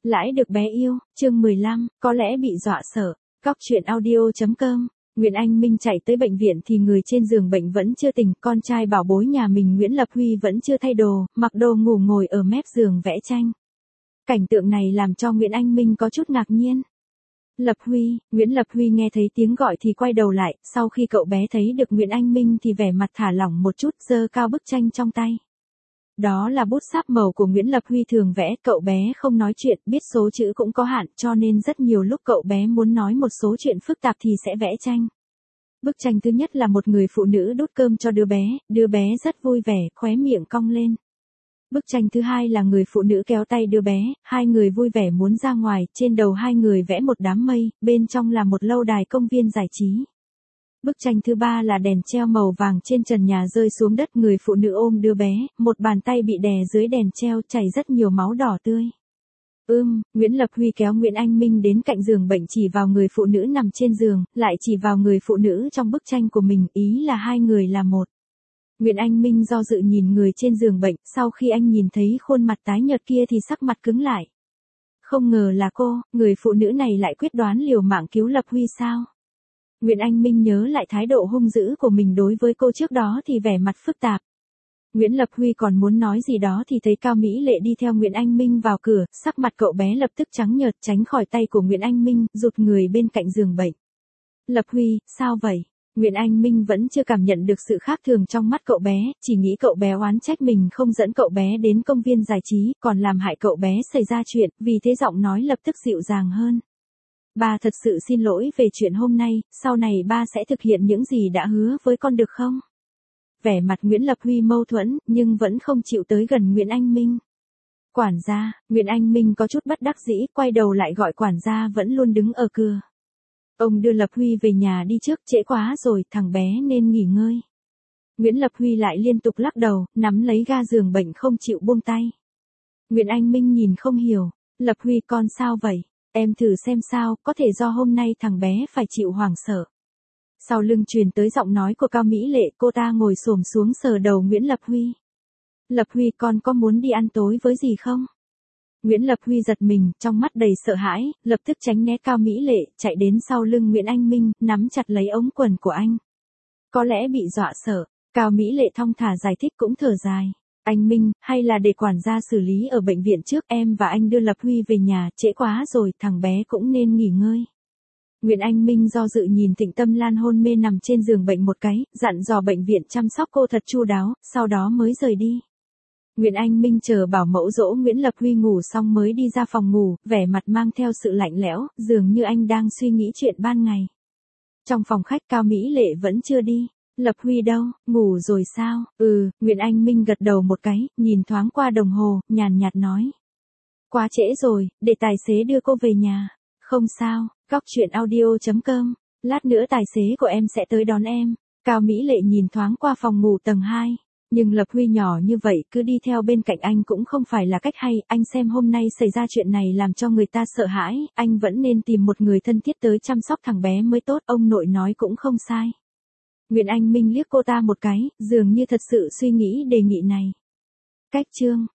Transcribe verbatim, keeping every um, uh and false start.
Lãi được bé yêu, chương mười lăm, có lẽ bị dọa sợ. Góc truyện audio.com. Nguyễn Anh Minh chạy tới bệnh viện thì người trên giường bệnh vẫn chưa tỉnh, con trai bảo bối nhà mình Nguyễn Lập Huy vẫn chưa thay đồ, mặc đồ ngủ ngồi ở mép giường vẽ tranh. Cảnh tượng này làm cho Nguyễn Anh Minh có chút ngạc nhiên. Lập Huy, Nguyễn Lập Huy nghe thấy tiếng gọi thì quay đầu lại, sau khi cậu bé thấy được Nguyễn Anh Minh thì vẻ mặt thả lỏng một chút, giơ cao bức tranh trong tay. Đó là bút sáp màu của Nguyễn Lập Huy thường vẽ, cậu bé không nói chuyện, biết số chữ cũng có hạn, cho nên rất nhiều lúc cậu bé muốn nói một số chuyện phức tạp thì sẽ vẽ tranh. Bức tranh thứ nhất là một người phụ nữ đút cơm cho đứa bé, đứa bé rất vui vẻ, khóe miệng cong lên. Bức tranh thứ hai là người phụ nữ kéo tay đứa bé, hai người vui vẻ muốn ra ngoài, trên đầu hai người vẽ một đám mây, bên trong là một lâu đài công viên giải trí. Bức tranh thứ ba là đèn treo màu vàng trên trần nhà rơi xuống đất, người phụ nữ ôm đứa bé, một bàn tay bị đè dưới đèn treo chảy rất nhiều máu đỏ tươi. Ưm, Nguyễn Lập Huy kéo Nguyễn Anh Minh đến cạnh giường bệnh chỉ vào người phụ nữ nằm trên giường, lại chỉ vào người phụ nữ trong bức tranh của mình, ý là hai người là một. Nguyễn Anh Minh do dự nhìn người trên giường bệnh, sau khi anh nhìn thấy khuôn mặt tái nhợt kia thì sắc mặt cứng lại. Không ngờ là cô, người phụ nữ này lại quyết đoán liều mạng cứu Lập Huy sao? Nguyễn Anh Minh nhớ lại thái độ hung dữ của mình đối với cô trước đó thì vẻ mặt phức tạp. Nguyễn Lập Huy còn muốn nói gì đó thì thấy Cao Mỹ Lệ đi theo Nguyễn Anh Minh vào cửa, sắc mặt cậu bé lập tức trắng nhợt, tránh khỏi tay của Nguyễn Anh Minh, rụt người bên cạnh giường bệnh. Lập Huy, sao vậy? Nguyễn Anh Minh vẫn chưa cảm nhận được sự khác thường trong mắt cậu bé, chỉ nghĩ cậu bé oán trách mình không dẫn cậu bé đến công viên giải trí, còn làm hại cậu bé xảy ra chuyện, vì thế giọng nói lập tức dịu dàng hơn. Ba thật sự xin lỗi về chuyện hôm nay, sau này ba sẽ thực hiện những gì đã hứa với con được không? Vẻ mặt Nguyễn Lập Huy mâu thuẫn, nhưng vẫn không chịu tới gần Nguyễn Anh Minh. Quản gia, Nguyễn Anh Minh có chút bất đắc dĩ, quay đầu lại gọi quản gia vẫn luôn đứng ở cửa. Ông đưa Lập Huy về nhà đi trước, trễ quá rồi, thằng bé nên nghỉ ngơi. Nguyễn Lập Huy lại liên tục lắc đầu, nắm lấy ga giường bệnh không chịu buông tay. Nguyễn Anh Minh nhìn không hiểu, Lập Huy con sao vậy? Em thử xem sao, có thể do hôm nay thằng bé phải chịu hoảng sợ. Sau lưng truyền tới giọng nói của Cao Mỹ Lệ, cô ta ngồi xổm xuống sờ đầu Nguyễn Lập Huy. Lập Huy con có muốn đi ăn tối với gì không? Nguyễn Lập Huy giật mình, trong mắt đầy sợ hãi, lập tức tránh né Cao Mỹ Lệ, chạy đến sau lưng Nguyễn Anh Minh, nắm chặt lấy ống quần của anh. Có lẽ bị dọa sợ, Cao Mỹ Lệ thong thả giải thích cũng thở dài. Anh Minh, hay là để quản gia xử lý ở bệnh viện trước, em và anh đưa Lập Huy về nhà, trễ quá rồi, thằng bé cũng nên nghỉ ngơi. Nguyễn Anh Minh do dự nhìn Thịnh Tâm Lan hôn mê nằm trên giường bệnh một cái, dặn dò bệnh viện chăm sóc cô thật chu đáo, sau đó mới rời đi. Nguyễn Anh Minh chờ bảo mẫu dỗ Nguyễn Lập Huy ngủ xong mới đi ra phòng ngủ, vẻ mặt mang theo sự lạnh lẽo, dường như anh đang suy nghĩ chuyện ban ngày. Trong phòng khách Cao Mỹ Lệ vẫn chưa đi. Lập Huy đâu, ngủ rồi sao? Ừ, Nguyễn Anh Minh gật đầu một cái, nhìn thoáng qua đồng hồ, nhàn nhạt nói. Quá trễ rồi, để tài xế đưa cô về nhà. Không sao, góc truyện audio.com, lát nữa tài xế của em sẽ tới đón em. Cao Mỹ Lệ nhìn thoáng qua phòng ngủ tầng hai. Nhưng Lập Huy nhỏ như vậy cứ đi theo bên cạnh anh cũng không phải là cách hay, anh xem hôm nay xảy ra chuyện này làm cho người ta sợ hãi, anh vẫn nên tìm một người thân thiết tới chăm sóc thằng bé mới tốt, ông nội nói cũng không sai. Nguyễn Anh Minh liếc cô ta một cái, dường như thật sự suy nghĩ đề nghị này. Cách chương